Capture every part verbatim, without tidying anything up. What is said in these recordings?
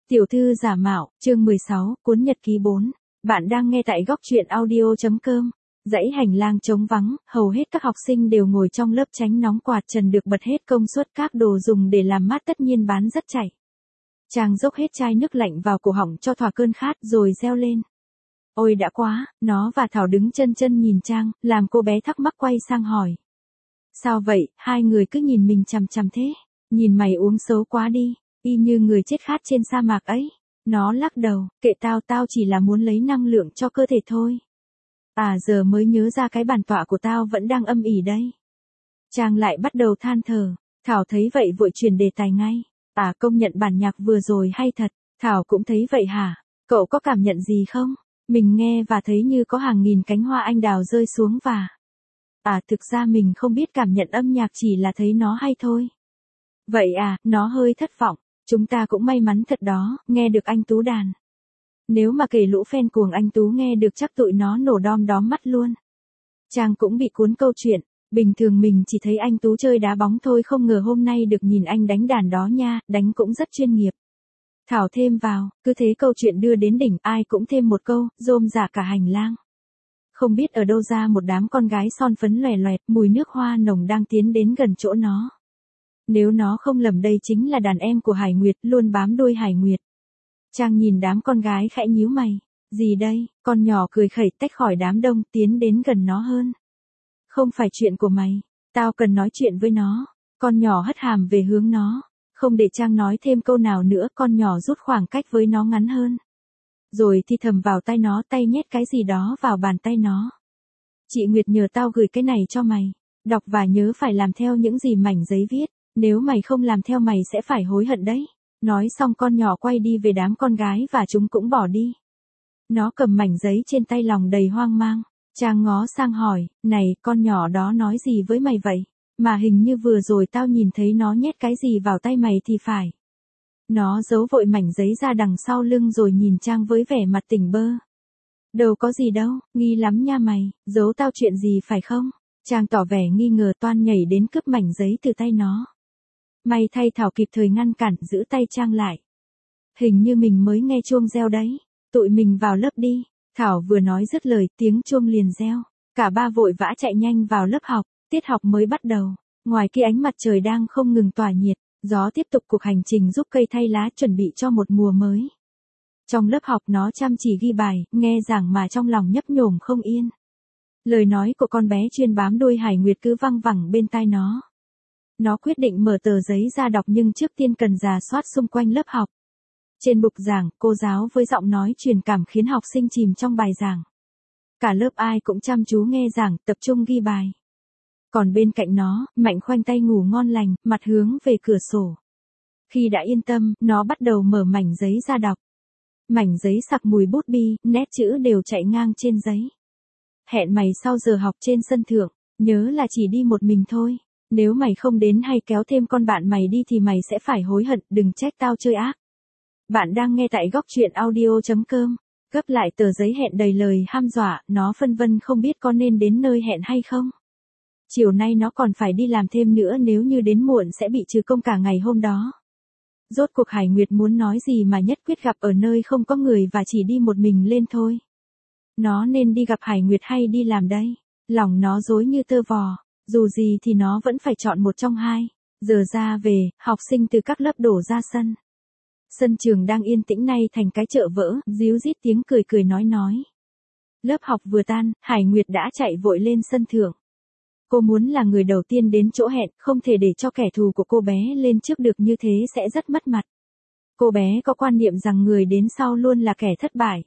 Tiểu thư giả mạo, chương mười sáu, cuốn nhật ký bốn. Bạn đang nghe tại góc truyện audio.com. Dãy hành lang trống vắng, hầu hết các học sinh đều ngồi trong lớp tránh nóng, quạt trần được bật hết công suất, các đồ dùng để làm mát tất nhiên bán rất chảy. Trang dốc hết chai nước lạnh vào cổ họng cho thỏa cơn khát rồi reo lên. Ôi đã quá, nó và Thảo đứng chân chân nhìn Trang, làm cô bé thắc mắc quay sang hỏi. Sao vậy, hai người cứ nhìn mình chằm chằm thế, nhìn mày uống xấu quá đi. Y như người chết khát trên sa mạc ấy. Nó lắc đầu, kệ tao, tao chỉ là muốn lấy năng lượng cho cơ thể thôi. À giờ mới nhớ ra cái bản tọa của tao vẫn đang âm ỉ đây. Trang lại bắt đầu than thở. Thảo thấy vậy vội chuyển đề tài ngay. À công nhận bản nhạc vừa rồi hay thật. Thảo cũng thấy vậy hả? Cậu có cảm nhận gì không? Mình nghe và thấy như có hàng nghìn cánh hoa anh đào rơi xuống và... À thực ra mình không biết cảm nhận âm nhạc, chỉ là thấy nó hay thôi. Vậy à, nó hơi thất vọng. Chúng ta cũng may mắn thật đó, nghe được anh Tú đàn. Nếu mà kể lũ fan cuồng anh Tú nghe được chắc tụi nó nổ đom đóm mắt luôn. Trang cũng bị cuốn câu chuyện, bình thường mình chỉ thấy anh Tú chơi đá bóng thôi, không ngờ hôm nay được nhìn anh đánh đàn đó nha, đánh cũng rất chuyên nghiệp. Thảo thêm vào, cứ thế câu chuyện đưa đến đỉnh, ai cũng thêm một câu, rôm rả cả hành lang. Không biết ở đâu ra một đám con gái son phấn lòe loẹt, mùi nước hoa nồng đang tiến đến gần chỗ nó. Nếu nó không lầm đây chính là đàn em của Hải Nguyệt, luôn bám đuôi Hải Nguyệt. Trang nhìn đám con gái khẽ nhíu mày. Gì đây? Con nhỏ cười khẩy tách khỏi đám đông, tiến đến gần nó hơn. Không phải chuyện của mày. Tao cần nói chuyện với nó. Con nhỏ hất hàm về hướng nó. Không để Trang nói thêm câu nào nữa, con nhỏ rút khoảng cách với nó ngắn hơn. Rồi thì thầm vào tai nó, tay nhét cái gì đó vào bàn tay nó. Chị Nguyệt nhờ tao gửi cái này cho mày. Đọc và nhớ phải làm theo những gì mảnh giấy viết. Nếu mày không làm theo mày sẽ phải hối hận đấy. Nói xong con nhỏ quay đi về đám con gái và chúng cũng bỏ đi. Nó cầm mảnh giấy trên tay lòng đầy hoang mang. Trang ngó sang hỏi, này con nhỏ đó nói gì với mày vậy? Mà hình như vừa rồi tao nhìn thấy nó nhét cái gì vào tay mày thì phải. Nó giấu vội mảnh giấy ra đằng sau lưng rồi nhìn Trang với vẻ mặt tỉnh bơ. Đâu có gì đâu, nghi lắm nha mày, giấu tao chuyện gì phải không? Trang tỏ vẻ nghi ngờ, toan nhảy đến cướp mảnh giấy từ tay nó. May thay Thảo kịp thời ngăn cản, giữ tay Trang lại. Hình như mình mới nghe chuông reo đấy, tụi mình vào lớp đi. Thảo vừa nói dứt lời, tiếng chuông liền reo. Cả ba vội vã chạy nhanh vào lớp học, tiết học mới bắt đầu. Ngoài kia ánh mặt trời đang không ngừng tỏa nhiệt, gió tiếp tục cuộc hành trình giúp cây thay lá chuẩn bị cho một mùa mới. Trong lớp học nó chăm chỉ ghi bài, nghe giảng mà trong lòng nhấp nhổm không yên. Lời nói của con bé chuyên bám đuôi Hải Nguyệt cứ văng vẳng bên tai nó. Nó quyết định mở tờ giấy ra đọc nhưng trước tiên cần rà soát xung quanh lớp học. Trên bục giảng, cô giáo với giọng nói truyền cảm khiến học sinh chìm trong bài giảng. Cả lớp ai cũng chăm chú nghe giảng, tập trung ghi bài. Còn bên cạnh nó, Mạnh khoanh tay ngủ ngon lành, mặt hướng về cửa sổ. Khi đã yên tâm, nó bắt đầu mở mảnh giấy ra đọc. Mảnh giấy sặc mùi bút bi, nét chữ đều chạy ngang trên giấy. Hẹn mày sau giờ học trên sân thượng, nhớ là chỉ đi một mình thôi. Nếu mày không đến hay kéo thêm con bạn mày đi thì mày sẽ phải hối hận, đừng trách tao chơi ác. Bạn đang nghe tại góc truyện audio.com. Gấp lại tờ giấy hẹn đầy lời hăm dọa, nó phân vân không biết có nên đến nơi hẹn hay không. Chiều nay nó còn phải đi làm thêm nữa, nếu như đến muộn sẽ bị trừ công cả ngày hôm đó. Rốt cuộc Hải Nguyệt muốn nói gì mà nhất quyết gặp ở nơi không có người và chỉ đi một mình lên thôi. Nó nên đi gặp Hải Nguyệt hay đi làm đây? Lòng nó rối như tơ vò. Dù gì thì nó vẫn phải chọn một trong hai. Giờ ra về, học sinh từ các lớp đổ ra sân. Sân trường đang yên tĩnh nay thành cái chợ vỡ, ríu rít tiếng cười cười nói nói. Lớp học vừa tan, Hải Nguyệt đã chạy vội lên sân thượng. Cô muốn là người đầu tiên đến chỗ hẹn, không thể để cho kẻ thù của cô bé lên trước được, như thế sẽ rất mất mặt. Cô bé có quan niệm rằng người đến sau luôn là kẻ thất bại.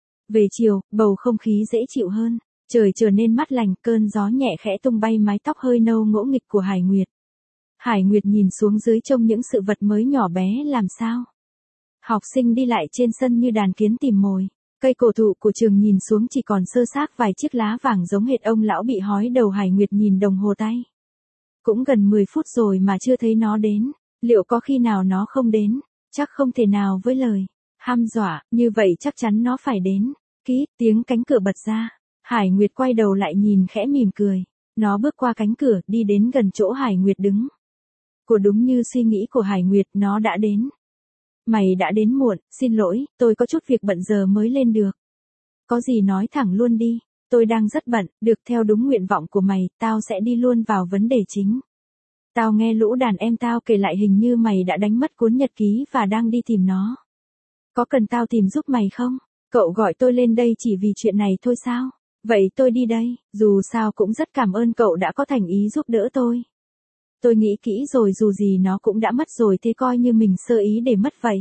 Về chiều, bầu không khí dễ chịu hơn. Trời trở nên mát lành, cơn gió nhẹ khẽ tung bay mái tóc hơi nâu ngỗ nghịch của Hải Nguyệt. Hải Nguyệt nhìn xuống dưới trông những sự vật mới nhỏ bé làm sao. Học sinh đi lại trên sân như đàn kiến tìm mồi. Cây cổ thụ của trường nhìn xuống chỉ còn sơ xác vài chiếc lá vàng giống hệt ông lão bị hói đầu. Hải Nguyệt nhìn đồng hồ tay. Cũng gần mười phút rồi mà chưa thấy nó đến. Liệu có khi nào nó không đến? Chắc không thể nào với lời hăm dọa, như vậy chắc chắn nó phải đến. Ký, tiếng cánh cửa bật ra. Hải Nguyệt quay đầu lại nhìn khẽ mỉm cười. Nó bước qua cánh cửa, đi đến gần chỗ Hải Nguyệt đứng. Của đúng như suy nghĩ của Hải Nguyệt, nó đã đến. Mày đã đến muộn, xin lỗi, tôi có chút việc bận giờ mới lên được. Có gì nói thẳng luôn đi, tôi đang rất bận, được theo đúng nguyện vọng của mày, tao sẽ đi luôn vào vấn đề chính. Tao nghe lũ đàn em tao kể lại hình như mày đã đánh mất cuốn nhật ký và đang đi tìm nó. Có cần tao tìm giúp mày không? Cậu gọi tôi lên đây chỉ vì chuyện này thôi sao? Vậy tôi đi đây, dù sao cũng rất cảm ơn cậu đã có thành ý giúp đỡ tôi. Tôi nghĩ kỹ rồi, dù gì nó cũng đã mất rồi, thế coi như mình sơ ý để mất vậy.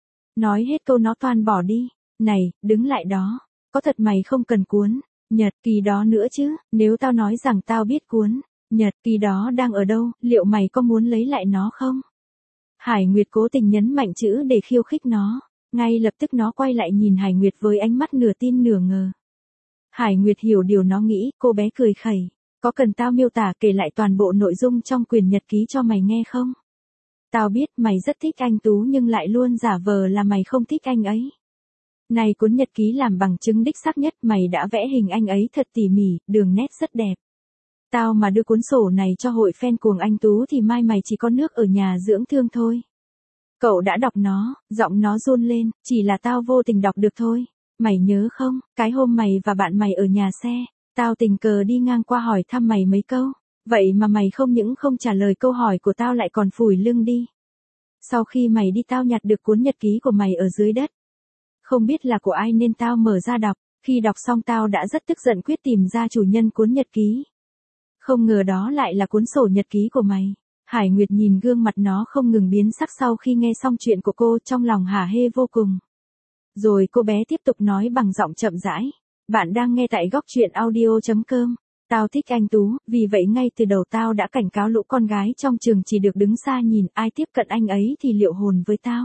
Nói hết câu nó toan bỏ đi. Này, đứng lại đó. Có thật mày không cần cuốn nhật ký đó nữa chứ? Nếu tao nói rằng tao biết cuốn nhật ký đó đang ở đâu, liệu mày có muốn lấy lại nó không? Hải Nguyệt cố tình nhấn mạnh chữ để khiêu khích nó. Ngay lập tức nó quay lại nhìn Hải Nguyệt với ánh mắt nửa tin nửa ngờ. Hải Nguyệt hiểu điều nó nghĩ, cô bé cười khẩy. Có cần tao miêu tả kể lại toàn bộ nội dung trong quyển nhật ký cho mày nghe không? Tao biết mày rất thích anh Tú nhưng lại luôn giả vờ là mày không thích anh ấy. Này, cuốn nhật ký làm bằng chứng đích xác nhất, mày đã vẽ hình anh ấy thật tỉ mỉ, đường nét rất đẹp. Tao mà đưa cuốn sổ này cho hội fan cuồng anh Tú thì mai mày chỉ có nước ở nhà dưỡng thương thôi. Cậu đã đọc nó, giọng nó run lên, chỉ là tao vô tình đọc được thôi. Mày nhớ không, cái hôm mày và bạn mày ở nhà xe, tao tình cờ đi ngang qua hỏi thăm mày mấy câu. Vậy mà mày không những không trả lời câu hỏi của tao lại còn phủi lưng đi. Sau khi mày đi tao nhặt được cuốn nhật ký của mày ở dưới đất. Không biết là của ai nên tao mở ra đọc, khi đọc xong tao đã rất tức giận quyết tìm ra chủ nhân cuốn nhật ký. Không ngờ đó lại là cuốn sổ nhật ký của mày. Hải Nguyệt nhìn gương mặt nó không ngừng biến sắc sau khi nghe xong chuyện của cô, trong lòng hả hê vô cùng. Rồi cô bé tiếp tục nói bằng giọng chậm rãi. Bạn đang nghe tại góc truyện audio chấm com. Tao thích anh Tú, vì vậy ngay từ đầu tao đã cảnh cáo lũ con gái trong trường chỉ được đứng xa nhìn, ai tiếp cận anh ấy thì liệu hồn với tao.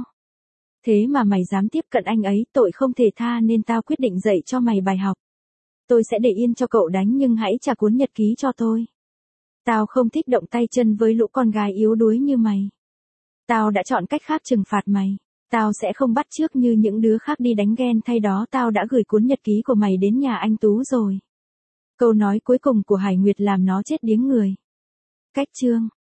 Thế mà mày dám tiếp cận anh ấy, tội không thể tha nên tao quyết định dạy cho mày bài học. Tôi sẽ để yên cho cậu đánh nhưng hãy trả cuốn nhật ký cho tôi. Tao không thích động tay chân với lũ con gái yếu đuối như mày. Tao đã chọn cách khác trừng phạt mày. Tao sẽ không bắt chước như những đứa khác đi đánh ghen, thay đó tao đã gửi cuốn nhật ký của mày đến nhà anh Tú rồi. Câu nói cuối cùng của Hải Nguyệt làm nó chết điếng người. Cách chương